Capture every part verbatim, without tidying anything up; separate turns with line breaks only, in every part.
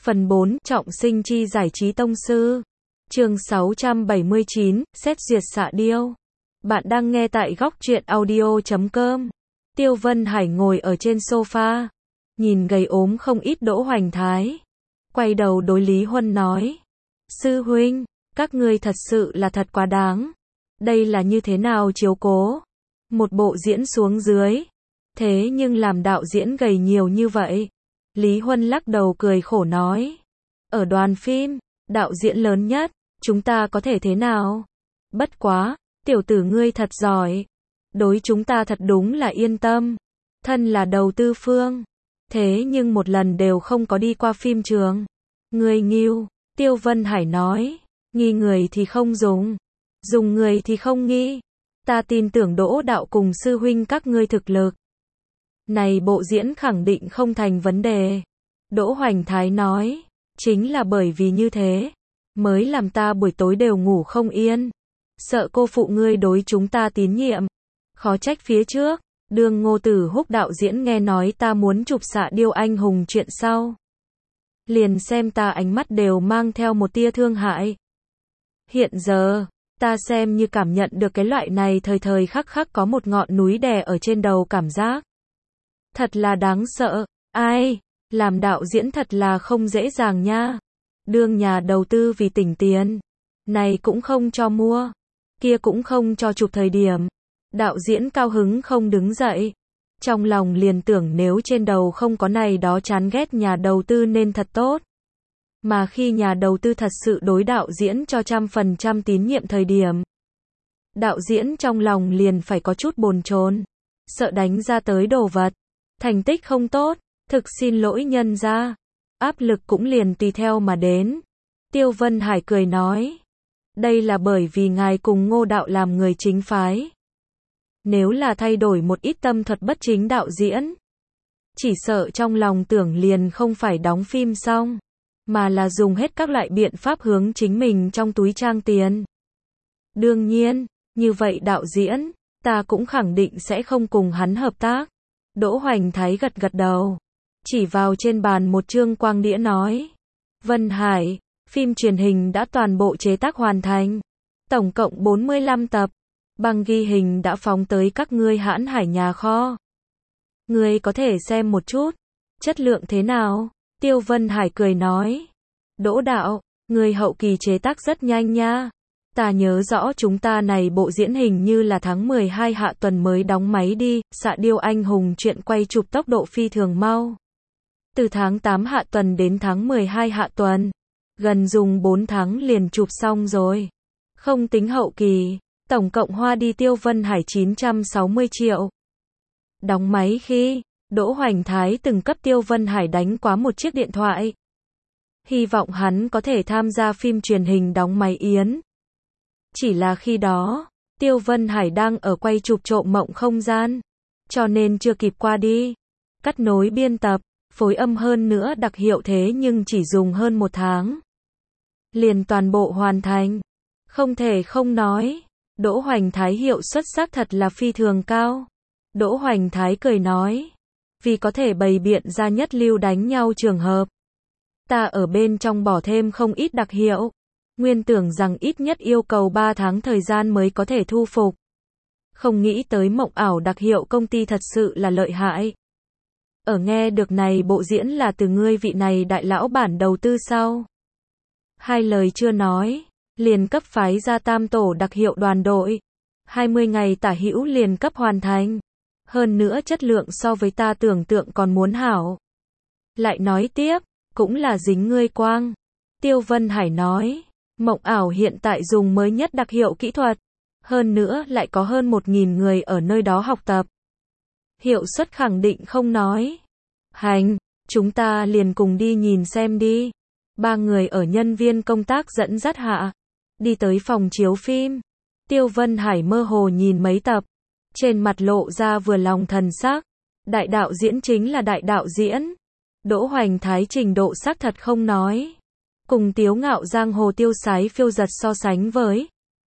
Phần bốn, trọng sinh chi giải trí tông sư. Chương sáu trăm bảy mươi chín, xét duyệt xạ điêu. Bạn đang nghe tại góc truyện audio chấm com. Tiêu Vân Hải ngồi ở trên sofa, nhìn gầy ốm không ít Đỗ Hoành Thái. Quay đầu đối Lý Huân nói. Sư huynh, các ngươi thật sự là thật quá đáng. Đây là như thế nào chiếu cố? Một bộ diễn xuống dưới. Thế nhưng làm đạo diễn gầy nhiều như vậy. Lý Huân lắc đầu cười khổ nói. Ở đoàn phim, đạo diễn lớn nhất, chúng ta có thể thế nào? Bất quá, tiểu tử ngươi thật giỏi. Đối chúng ta thật đúng là yên tâm. Thân là đầu tư phương. Thế nhưng một lần đều không có đi qua phim trường. Ngươi nghiêu, Tiêu Vân Hải nói. Nghi người thì không dùng. Dùng người thì không nghi. Ta tin tưởng Đỗ đạo cùng sư huynh các ngươi thực lực. Này bộ diễn khẳng định không thành vấn đề. Đỗ Hoành Thái nói. Chính là bởi vì như thế. Mới làm ta buổi tối đều ngủ không yên. Sợ cô phụ ngươi đối chúng ta tín nhiệm. Khó trách phía trước. Đường Ngô Tử Húc đạo diễn nghe nói ta muốn chụp xạ điêu anh hùng chuyện sau. Liền xem ta ánh mắt đều mang theo một tia thương hại. Hiện giờ, ta xem như cảm nhận được cái loại này thời thời khắc khắc có một ngọn núi đè ở trên đầu cảm giác. Thật là đáng sợ. Ai, làm đạo diễn thật là không dễ dàng nha. Đương nhà đầu tư vì tỉnh tiền. Này cũng không cho mua. Kia cũng không cho chụp thời điểm. Đạo diễn cao hứng không đứng dậy. Trong lòng liền tưởng nếu trên đầu không có này đó chán ghét nhà đầu tư nên thật tốt. Mà khi nhà đầu tư thật sự đối đạo diễn cho trăm phần trăm tín nhiệm thời điểm. Đạo diễn trong lòng liền phải có chút bồn chồn. Sợ đánh ra tới đồ vật. Thành tích không tốt. Thực xin lỗi nhân ra. Áp lực cũng liền tùy theo mà đến. Tiêu Vân Hải cười nói. Đây là bởi vì ngài cùng Ngô đạo làm người chính phái. Nếu là thay đổi một ít tâm thuật bất chính đạo diễn. Chỉ sợ trong lòng tưởng liền không phải đóng phim xong. Mà là dùng hết các loại biện pháp hướng chính mình trong túi trang tiền. Đương nhiên, như vậy đạo diễn, ta cũng khẳng định sẽ không cùng hắn hợp tác. Đỗ Hoành Thái gật gật đầu. Chỉ vào trên bàn một chương quang đĩa nói. Vân Hải, phim truyền hình đã toàn bộ chế tác hoàn thành. Tổng cộng bốn mươi lăm tập. Băng ghi hình đã phóng tới các ngươi Hãn Hải nhà kho. Ngươi có thể xem một chút. Chất lượng thế nào? Tiêu Vân Hải cười nói. Đỗ đạo, ngươi hậu kỳ chế tác rất nhanh nha. Ta nhớ rõ chúng ta này bộ diễn hình như là tháng mười hai hạ tuần mới đóng máy đi. Xạ điêu anh hùng chuyện quay chụp tốc độ phi thường mau. Từ tháng tám hạ tuần đến tháng mười hai hạ tuần. Gần dùng bốn tháng liền chụp xong rồi. Không tính hậu kỳ. Tổng cộng hoa đi Tiêu Vân Hải chín trăm sáu mươi triệu. Đóng máy khi, Đỗ Hoành Thái từng cấp Tiêu Vân Hải đánh quá một chiếc điện thoại. Hy vọng hắn có thể tham gia phim truyền hình đóng máy yến. Chỉ là khi đó, Tiêu Vân Hải đang ở quay chụp Trộm Mộng Không Gian. Cho nên chưa kịp qua đi. Cắt nối biên tập, phối âm hơn nữa đặc hiệu thế nhưng chỉ dùng hơn một tháng. Liền toàn bộ hoàn thành. Không thể không nói. Đỗ Hoành Thái hiệu suất xác thật là phi thường cao. Đỗ Hoành Thái cười nói. Vì có thể bày biện ra nhất lưu đánh nhau trường hợp. Ta ở bên trong bỏ thêm không ít đặc hiệu. Nguyên tưởng rằng ít nhất yêu cầu ba tháng thời gian mới có thể thu phục. Không nghĩ tới mộng ảo đặc hiệu công ty thật sự là lợi hại. Ở nghe được này bộ diễn là từ ngươi vị này đại lão bản đầu tư sau. Hai lời chưa nói. Liền cấp phái ra tam tổ đặc hiệu đoàn đội. hai mươi ngày tả hữu liền cấp hoàn thành. Hơn nữa chất lượng so với ta tưởng tượng còn muốn hảo. Lại nói tiếp, cũng là dính ngươi quang. Tiêu Vân Hải nói, mộng ảo hiện tại dùng mới nhất đặc hiệu kỹ thuật. Hơn nữa lại có hơn một nghìn người ở nơi đó học tập. Hiệu suất khẳng định không nói. Hành, chúng ta liền cùng đi nhìn xem đi. Ba người ở nhân viên công tác dẫn dắt hạ. Đi tới phòng chiếu phim. Tiêu Vân Hải mơ hồ nhìn mấy tập. Trên mặt lộ ra vừa lòng thần sắc. Đại đạo diễn chính là đại đạo diễn. Đỗ Hoành Thái trình độ xác thật không nói. Cùng Tiếu Ngạo giang hồ tiêu sái phiêu giật so sánh với.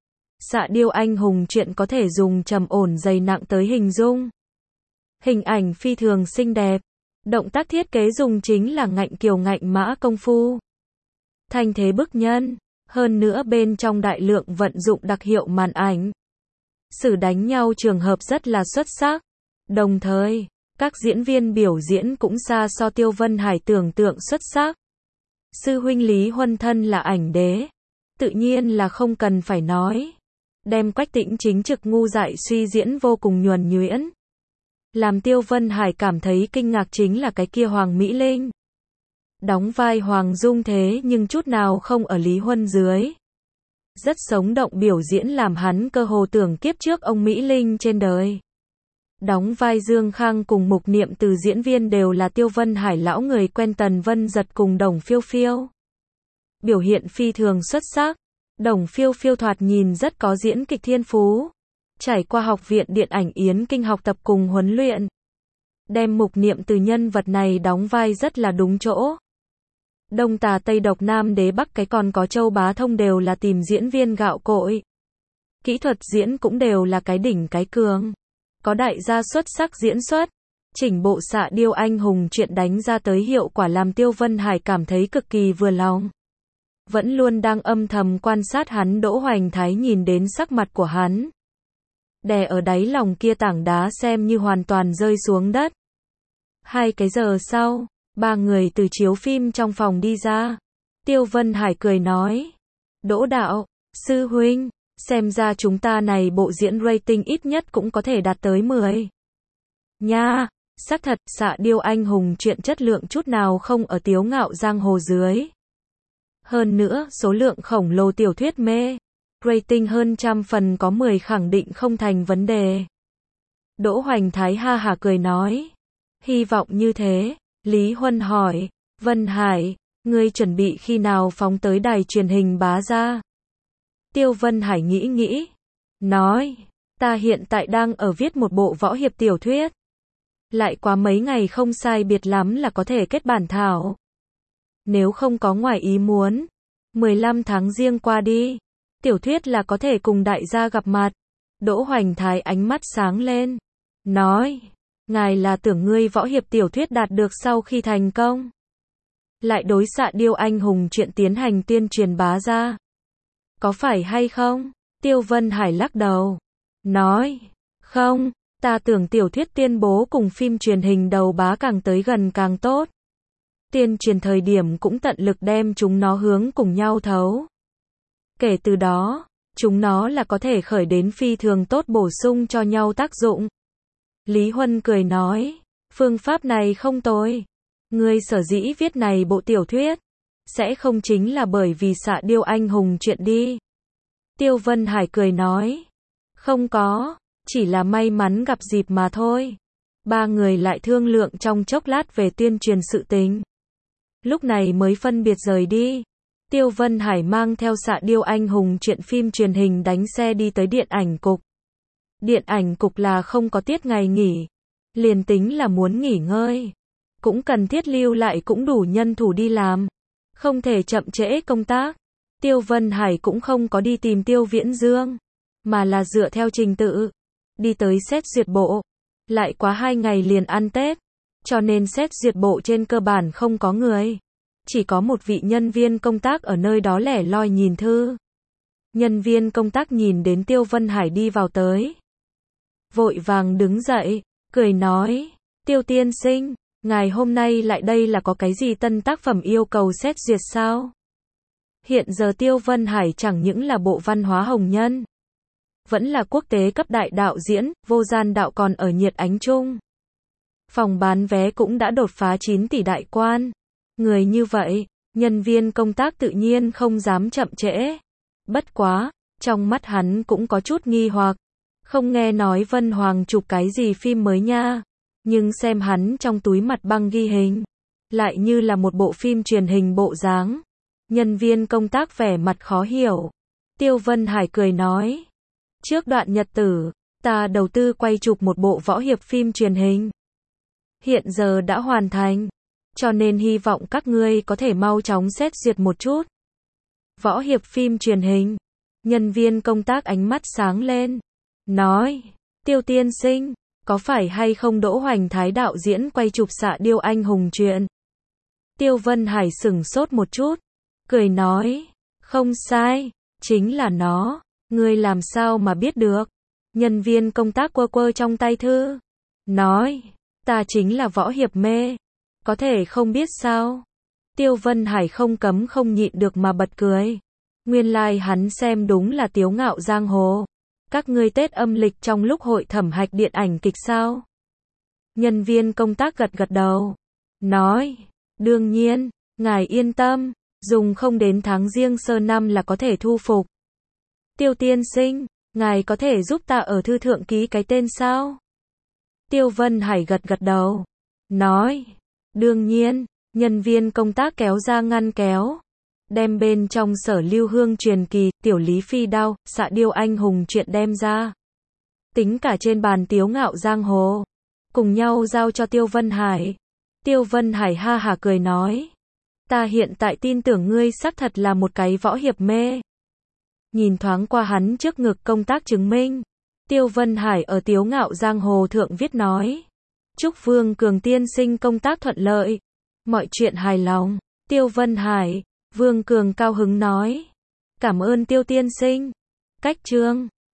Xạ điêu anh hùng chuyện có thể dùng trầm ổn dày nặng tới hình dung. Hình ảnh phi thường xinh đẹp. Động tác thiết kế dùng chính là ngạnh kiều ngạnh mã công phu. Thanh thế bức nhân. Hơn nữa bên trong đại lượng vận dụng đặc hiệu màn ảnh. Sử đánh nhau trường hợp rất là xuất sắc. Đồng thời, các diễn viên biểu diễn cũng xa so Tiêu Vân Hải tưởng tượng xuất sắc. Sư huynh Lý Huân thân là ảnh đế. Tự nhiên là không cần phải nói. Đem Quách Tĩnh chính trực ngu dại suy diễn vô cùng nhuần nhuyễn. Làm Tiêu Vân Hải cảm thấy kinh ngạc chính là cái kia Hoàng Mỹ Linh. Đóng vai Hoàng Dung thế nhưng chút nào không ở Lý Huân dưới. Rất sống động biểu diễn làm hắn cơ hồ tưởng kiếp trước ông Mỹ Linh trên đời. Đóng vai Dương Khang cùng Mục Niệm Từ diễn viên đều là Tiêu Vân Hải lão người quen Tần Vân Giật cùng Đồng Phiêu Phiêu. Biểu hiện phi thường xuất sắc. Đồng Phiêu Phiêu thoạt nhìn rất có diễn kịch thiên phú. Trải qua học viện điện ảnh Yến Kinh học tập cùng huấn luyện. Đem Mục Niệm Từ nhân vật này đóng vai rất là đúng chỗ. Đông tà Tây độc Nam đế Bắc cái còn có Châu Bá Thông đều là tìm diễn viên gạo cội. Kỹ thuật diễn cũng đều là cái đỉnh cái cường. Có đại gia xuất sắc diễn xuất. Chỉnh bộ Xạ Điêu Anh Hùng chuyện đánh ra tới hiệu quả làm Tiêu Vân Hải cảm thấy cực kỳ vừa lòng. Vẫn luôn đang âm thầm quan sát hắn Đỗ Hoành Thái nhìn đến sắc mặt của hắn. Đè ở đáy lòng kia tảng đá xem như hoàn toàn rơi xuống đất. Hai cái giờ sau, ba người từ chiếu phim trong phòng đi ra. Tiêu Vân Hải cười nói. Đỗ đạo, sư huynh, xem ra chúng ta này bộ diễn rating ít nhất cũng có thể đạt tới mười. Nha, xác thật, Xạ Điêu Anh Hùng chuyện chất lượng chút nào không ở Tiếu Ngạo Giang Hồ dưới. Hơn nữa, số lượng khổng lồ tiểu thuyết mê. Rating hơn trăm phần có mười khẳng định không thành vấn đề. Đỗ Hoành Thái ha hả cười nói. Hy vọng như thế. Lý Huân hỏi. Vân Hải, ngươi chuẩn bị khi nào phóng tới đài truyền hình bá ra? Tiêu Vân Hải nghĩ nghĩ. Nói. Ta hiện tại đang ở viết một bộ võ hiệp tiểu thuyết. Lại quá mấy ngày không sai biệt lắm là có thể kết bản thảo. Nếu không có ngoài ý muốn. mười lăm tháng riêng qua đi. Tiểu thuyết là có thể cùng đại gia gặp mặt. Đỗ Hoành Thái ánh mắt sáng lên. Nói. Ngài là tưởng ngươi võ hiệp tiểu thuyết đạt được sau khi thành công. Lại đối Xạ Điêu Anh Hùng chuyện tiến hành tuyên truyền bá ra. Có phải hay không? Tiêu Vân Hải lắc đầu. Nói. Không, ta tưởng tiểu thuyết tuyên bố cùng phim truyền hình đầu bá càng tới gần càng tốt. Tuyên truyền thời điểm cũng tận lực đem chúng nó hướng cùng nhau thấu. Kể từ đó, chúng nó là có thể khởi đến phi thường tốt bổ sung cho nhau tác dụng. Lý Huân cười nói, phương pháp này không tồi. Ngươi sở dĩ viết này bộ tiểu thuyết, sẽ không chính là bởi vì Xạ Điêu Anh Hùng chuyện đi. Tiêu Vân Hải cười nói, không có, chỉ là may mắn gặp dịp mà thôi. Ba người lại thương lượng trong chốc lát về tuyên truyền sự tình. Lúc này mới phân biệt rời đi. Tiêu Vân Hải mang theo Xạ Điêu Anh Hùng chuyện phim truyền hình đánh xe đi tới điện ảnh cục. Điện ảnh cục là không có tiết ngày nghỉ. Liền tính là muốn nghỉ ngơi. Cũng cần thiết lưu lại cũng đủ nhân thủ đi làm. Không thể chậm trễ công tác. Tiêu Vân Hải cũng không có đi tìm Tiêu Viễn Dương. Mà là dựa theo trình tự. Đi tới xét duyệt bộ. Lại quá hai ngày liền ăn Tết. Cho nên xét duyệt bộ trên cơ bản không có người. Chỉ có một vị nhân viên công tác ở nơi đó lẻ loi nhìn thư. Nhân viên công tác nhìn đến Tiêu Vân Hải đi vào tới. Vội vàng đứng dậy, cười nói, Tiêu tiên sinh, ngài hôm nay lại đây là có cái gì tân tác phẩm yêu cầu xét duyệt sao? Hiện giờ Tiêu Vân Hải chẳng những là bộ văn hóa hồng nhân. Vẫn là quốc tế cấp đại đạo diễn, vô gian đạo còn ở nhiệt ánh chung. Phòng bán vé cũng đã đột phá chín tỷ đại quan. Người như vậy, nhân viên công tác tự nhiên không dám chậm trễ. Bất quá, trong mắt hắn cũng có chút nghi hoặc. Không nghe nói Vân Hoàng chụp cái gì phim mới nha. Nhưng xem hắn trong túi mặt băng ghi hình. Lại như là một bộ phim truyền hình bộ dáng. Nhân viên công tác vẻ mặt khó hiểu. Tiêu Vân Hải cười nói. Trước đoạn nhật tử, ta đầu tư quay chụp một bộ võ hiệp phim truyền hình. Hiện giờ đã hoàn thành. Cho nên hy vọng các ngươi có thể mau chóng xét duyệt một chút. Võ hiệp phim truyền hình. Nhân viên công tác ánh mắt sáng lên. Nói. Tiêu tiên sinh. Có phải hay không Đỗ Hoành Thái đạo diễn quay chụp Xạ Điêu Anh Hùng truyện? Tiêu Vân Hải sửng sốt một chút, cười nói, không sai, chính là nó, ngươi làm sao mà biết được? Nhân viên công tác quơ quơ trong tay thư, nói, ta chính là võ hiệp mê, có thể không biết sao? Tiêu Vân Hải không cấm không nhịn được mà bật cười. Nguyên lai like hắn xem đúng là Tiếu Ngạo Giang Hồ. Các ngươi Tết âm lịch trong lúc hội thẩm hạch điện ảnh kịch sao? Nhân viên công tác gật gật đầu, nói, đương nhiên, ngài yên tâm, dùng không đến tháng Giêng sơ năm là có thể thu phục. Tiêu tiên sinh, ngài có thể giúp ta ở thư thượng ký cái tên sao? Tiêu Vân Hải gật gật đầu, nói, đương nhiên. Nhân viên công tác kéo ra ngăn kéo, đem bên trong Sở Lưu Hương truyền kỳ, Tiểu Lý Phi Đao, Xạ Điêu Anh Hùng truyện đem ra. Tính cả trên bàn Tiếu Ngạo Giang Hồ, cùng nhau giao cho Tiêu Vân Hải. Tiêu Vân Hải ha hả cười nói, ta hiện tại tin tưởng ngươi xác thật là một cái võ hiệp mê. Nhìn thoáng qua hắn trước ngực công tác chứng minh, Tiêu Vân Hải ở Tiếu Ngạo Giang Hồ thượng viết nói, chúc Vương Cường tiên sinh công tác thuận lợi, mọi chuyện hài lòng. Tiêu Vân Hải, Vương Cường cao hứng nói, cảm ơn Tiêu tiên sinh. Cách chương